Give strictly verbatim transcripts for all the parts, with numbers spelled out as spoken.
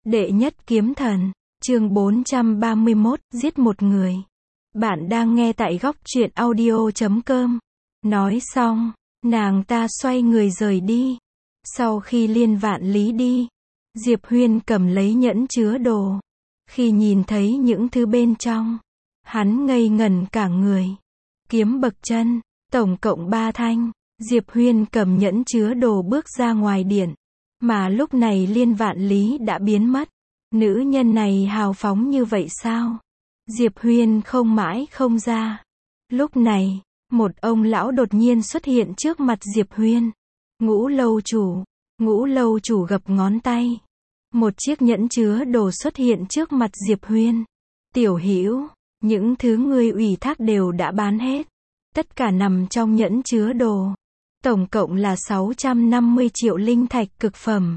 Đệ nhất kiếm thần, chương bốn trăm ba mươi mốt, giết một người. Bạn đang nghe tại góc truyện audio chấm com. Nói xong, nàng ta xoay người rời đi. Sau khi Liên Vạn Lý đi, Diệp Huyên cầm lấy nhẫn chứa đồ. Khi nhìn thấy những thứ bên trong, hắn ngây ngẩn cả người. Kiếm bậc chân, tổng cộng ba thanh. Diệp Huyên cầm nhẫn chứa đồ bước ra ngoài điện. Mà lúc này Liên Vạn Lý đã biến mất. Nữ nhân này hào phóng như vậy sao? Diệp Huyên không mãi không ra. Lúc này, một ông lão đột nhiên xuất hiện trước mặt Diệp Huyên. Ngũ lâu chủ. Ngũ lâu chủ gập ngón tay. Một chiếc nhẫn chứa đồ xuất hiện trước mặt Diệp Huyên. Tiểu Hữu, những thứ ngươi ủy thác đều đã bán hết. Tất cả nằm trong nhẫn chứa đồ. Tổng cộng là sáu trăm năm mươi triệu linh thạch cực phẩm.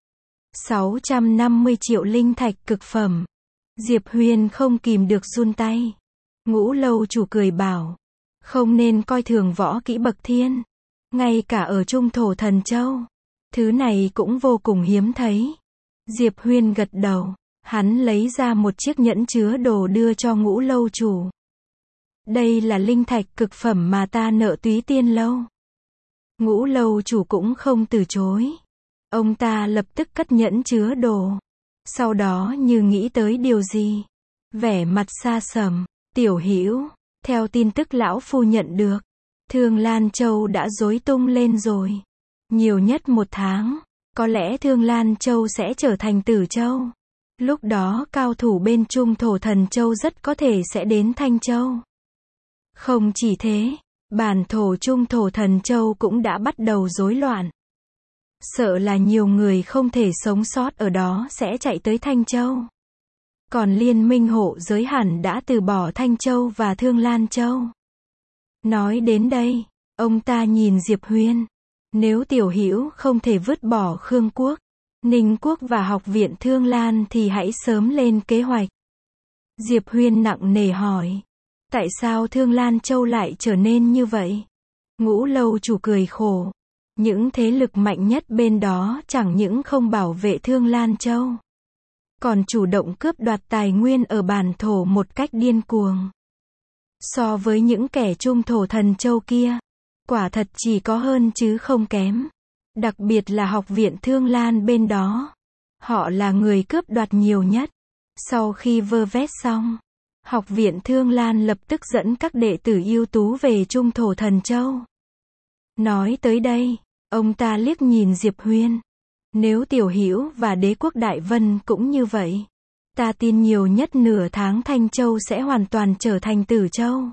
sáu trăm năm mươi triệu linh thạch cực phẩm. Diệp Huyên không kìm được run tay. Ngũ lâu chủ cười bảo, không nên coi thường võ kỹ bậc thiên. Ngay cả ở Trung Thổ Thần Châu, thứ này cũng vô cùng hiếm thấy. Diệp Huyên gật đầu, hắn lấy ra một chiếc nhẫn chứa đồ đưa cho Ngũ lâu chủ. Đây là linh thạch cực phẩm mà ta nợ Túy Tiên lâu. Ngũ lâu chủ cũng không từ chối. Ông ta lập tức cất nhẫn chứa đồ. Sau đó như nghĩ tới điều gì, vẻ mặt xa sầm. Tiểu Hữu, theo tin tức lão phu nhận được, Thương Lan Châu đã rối tung lên rồi. Nhiều nhất một tháng, có lẽ Thương Lan Châu sẽ trở thành Tử Châu. Lúc đó cao thủ bên Trung Thổ Thần Châu rất có thể sẽ đến Thanh Châu. Không chỉ thế, bản thổ Trung Thổ Thần Châu cũng đã bắt đầu rối loạn. Sợ là nhiều người không thể sống sót ở đó sẽ chạy tới Thanh Châu. Còn Liên minh hộ giới hẳn đã từ bỏ Thanh Châu và Thương Lan Châu. Nói đến đây, ông ta nhìn Diệp Huyên. Nếu Tiểu Hữu không thể vứt bỏ Khương Quốc, Ninh Quốc và Học viện Thương Lan thì hãy sớm lên kế hoạch. Diệp Huyên nặng nề hỏi. Tại sao Thương Lan Châu lại trở nên như vậy? Ngũ lâu chủ cười khổ. Những thế lực mạnh nhất bên đó chẳng những không bảo vệ Thương Lan Châu, còn chủ động cướp đoạt tài nguyên ở bản thổ một cách điên cuồng. So với những kẻ Trung Thổ Thần Châu kia, quả thật chỉ có hơn chứ không kém. Đặc biệt là Học viện Thương Lan bên đó. Họ là người cướp đoạt nhiều nhất. Sau khi vơ vét xong, Học viện Thương Lan lập tức dẫn các đệ tử ưu tú về Trung Thổ Thần Châu. Nói tới đây, ông ta liếc nhìn Diệp Huyên. Nếu Tiểu Hữu và Đế quốc Đại Vân cũng như vậy, ta tin nhiều nhất nửa tháng Thanh Châu sẽ hoàn toàn trở thành Tử Châu.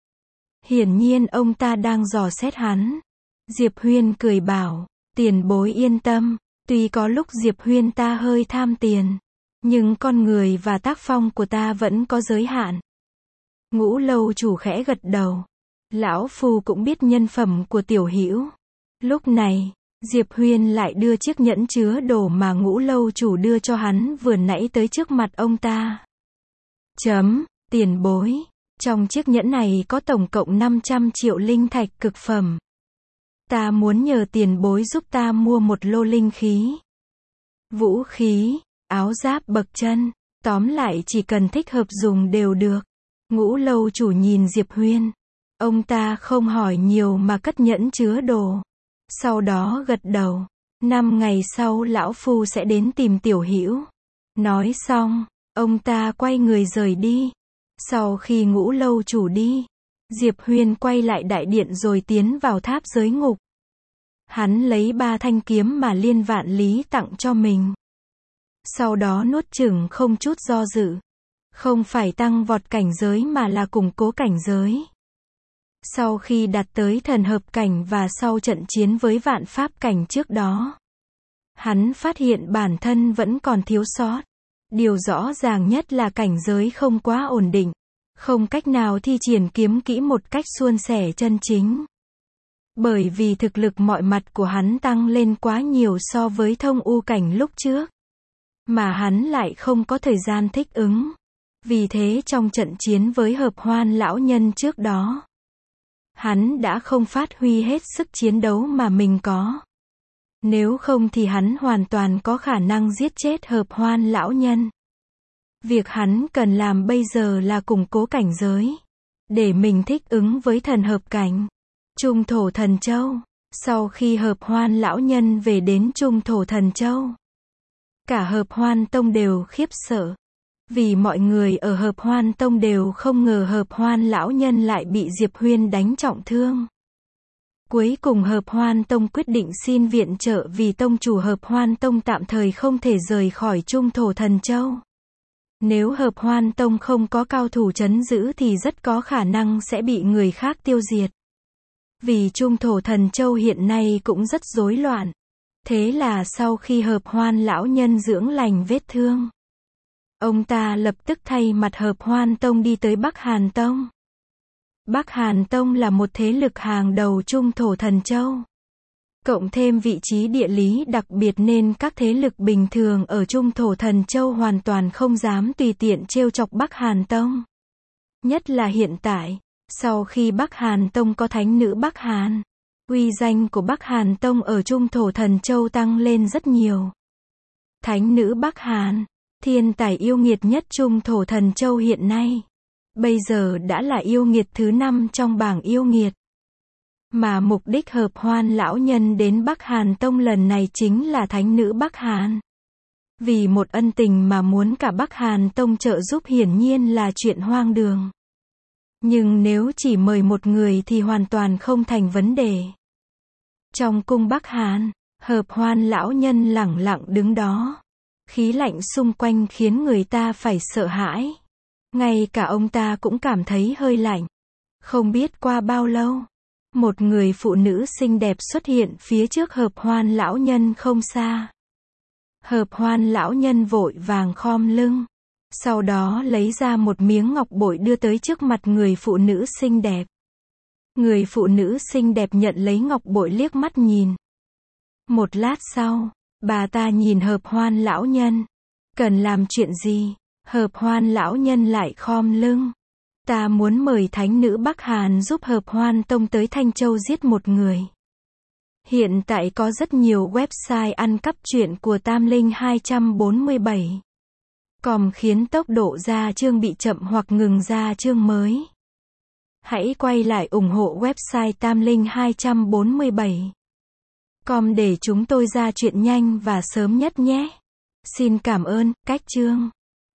Hiển nhiên ông ta đang dò xét hắn. Diệp Huyên cười bảo, tiền bối yên tâm, tuy có lúc Diệp Huyên ta hơi tham tiền, nhưng con người và tác phong của ta vẫn có giới hạn. Ngũ lâu chủ khẽ gật đầu. Lão phu cũng biết nhân phẩm của Tiểu Hữu. Lúc này, Diệp Huyên lại đưa chiếc nhẫn chứa đồ mà Ngũ lâu chủ đưa cho hắn vừa nãy tới trước mặt ông ta. Chấm, tiền bối. Trong chiếc nhẫn này có tổng cộng năm trăm triệu linh thạch cực phẩm. Ta muốn nhờ tiền bối giúp ta mua một lô linh khí, vũ khí, áo giáp bậc chân. Tóm lại chỉ cần thích hợp dùng đều được. Ngũ lâu chủ nhìn Diệp Huyên. Ông ta không hỏi nhiều mà cất nhẫn chứa đồ. Sau đó gật đầu. Năm ngày sau lão phu sẽ đến tìm Tiểu Hữu. Nói xong, ông ta quay người rời đi. Sau khi Ngũ lâu chủ đi, Diệp Huyên quay lại đại điện rồi tiến vào tháp giới ngục. Hắn lấy ba thanh kiếm mà Liên Vạn Lý tặng cho mình. Sau đó nuốt chửng không chút do dự. Không phải tăng vọt cảnh giới mà là củng cố cảnh giới. Sau khi đạt tới thần hợp cảnh và sau trận chiến với vạn pháp cảnh trước đó, hắn phát hiện bản thân vẫn còn thiếu sót. Điều rõ ràng nhất là cảnh giới không quá ổn định, không cách nào thi triển kiếm kỹ một cách suôn sẻ chân chính. Bởi vì thực lực mọi mặt của hắn tăng lên quá nhiều so với thông u cảnh lúc trước, mà hắn lại không có thời gian thích ứng. Vì thế trong trận chiến với Hợp Hoan lão nhân trước đó, hắn đã không phát huy hết sức chiến đấu mà mình có. Nếu không thì hắn hoàn toàn có khả năng giết chết Hợp Hoan lão nhân. Việc hắn cần làm bây giờ là củng cố cảnh giới, để mình thích ứng với thần hợp cảnh. Trung Thổ Thần Châu. Sau khi Hợp Hoan lão nhân về đến Trung Thổ Thần Châu, cả Hợp Hoan Tông đều khiếp sợ. Vì mọi người ở Hợp Hoan Tông đều không ngờ Hợp Hoan lão nhân lại bị Diệp Huyên đánh trọng thương. Cuối cùng Hợp Hoan Tông quyết định xin viện trợ vì tông chủ Hợp Hoan Tông tạm thời không thể rời khỏi Trung Thổ Thần Châu. Nếu Hợp Hoan Tông không có cao thủ trấn giữ thì rất có khả năng sẽ bị người khác tiêu diệt. Vì Trung Thổ Thần Châu hiện nay cũng rất rối loạn. Thế là sau khi Hợp Hoan lão nhân dưỡng lành vết thương, ông ta lập tức thay mặt Hợp Hoan Tông đi tới Bắc Hàn Tông. Bắc Hàn Tông là một thế lực hàng đầu Trung Thổ Thần Châu. Cộng thêm vị trí địa lý đặc biệt nên các thế lực bình thường ở Trung Thổ Thần Châu hoàn toàn không dám tùy tiện trêu chọc Bắc Hàn Tông. Nhất là hiện tại, sau khi Bắc Hàn Tông có thánh nữ Bắc Hàn, uy danh của Bắc Hàn Tông ở Trung Thổ Thần Châu tăng lên rất nhiều. Thánh nữ Bắc Hàn, thiên tài yêu nghiệt nhất Trung Thổ Thần Châu hiện nay, bây giờ đã là yêu nghiệt thứ năm trong bảng yêu nghiệt. Mà mục đích Hợp Hoan lão nhân đến Bắc Hàn Tông lần này chính là thánh nữ Bắc Hàn. Vì một ân tình mà muốn cả Bắc Hàn Tông trợ giúp hiển nhiên là chuyện hoang đường. Nhưng nếu chỉ mời một người thì hoàn toàn không thành vấn đề. Trong cung Bắc Hàn, Hợp Hoan lão nhân lẳng lặng đứng đó. Khí lạnh xung quanh khiến người ta phải sợ hãi. Ngay cả ông ta cũng cảm thấy hơi lạnh. Không biết qua bao lâu, một người phụ nữ xinh đẹp xuất hiện phía trước Hợp Hoan lão nhân không xa. Hợp Hoan lão nhân vội vàng khom lưng, sau đó lấy ra một miếng ngọc bội đưa tới trước mặt người phụ nữ xinh đẹp. Người phụ nữ xinh đẹp nhận lấy ngọc bội liếc mắt nhìn. Một lát sau, bà ta nhìn Hợp Hoan lão nhân. Cần làm chuyện gì? Hợp Hoan lão nhân lại khom lưng. Ta muốn mời thánh nữ Bắc Hàn giúp Hợp Hoan Tông tới Thanh Châu giết một người. Hiện tại có rất nhiều website ăn cắp truyện của Tam Linh hai bốn bảy. Com khiến tốc độ ra chương bị chậm hoặc ngừng ra chương mới. Hãy quay lại ủng hộ website Tam Linh hai bốn bảy. Com để chúng tôi ra chuyện nhanh và sớm nhất nhé. Xin cảm ơn, cách chương.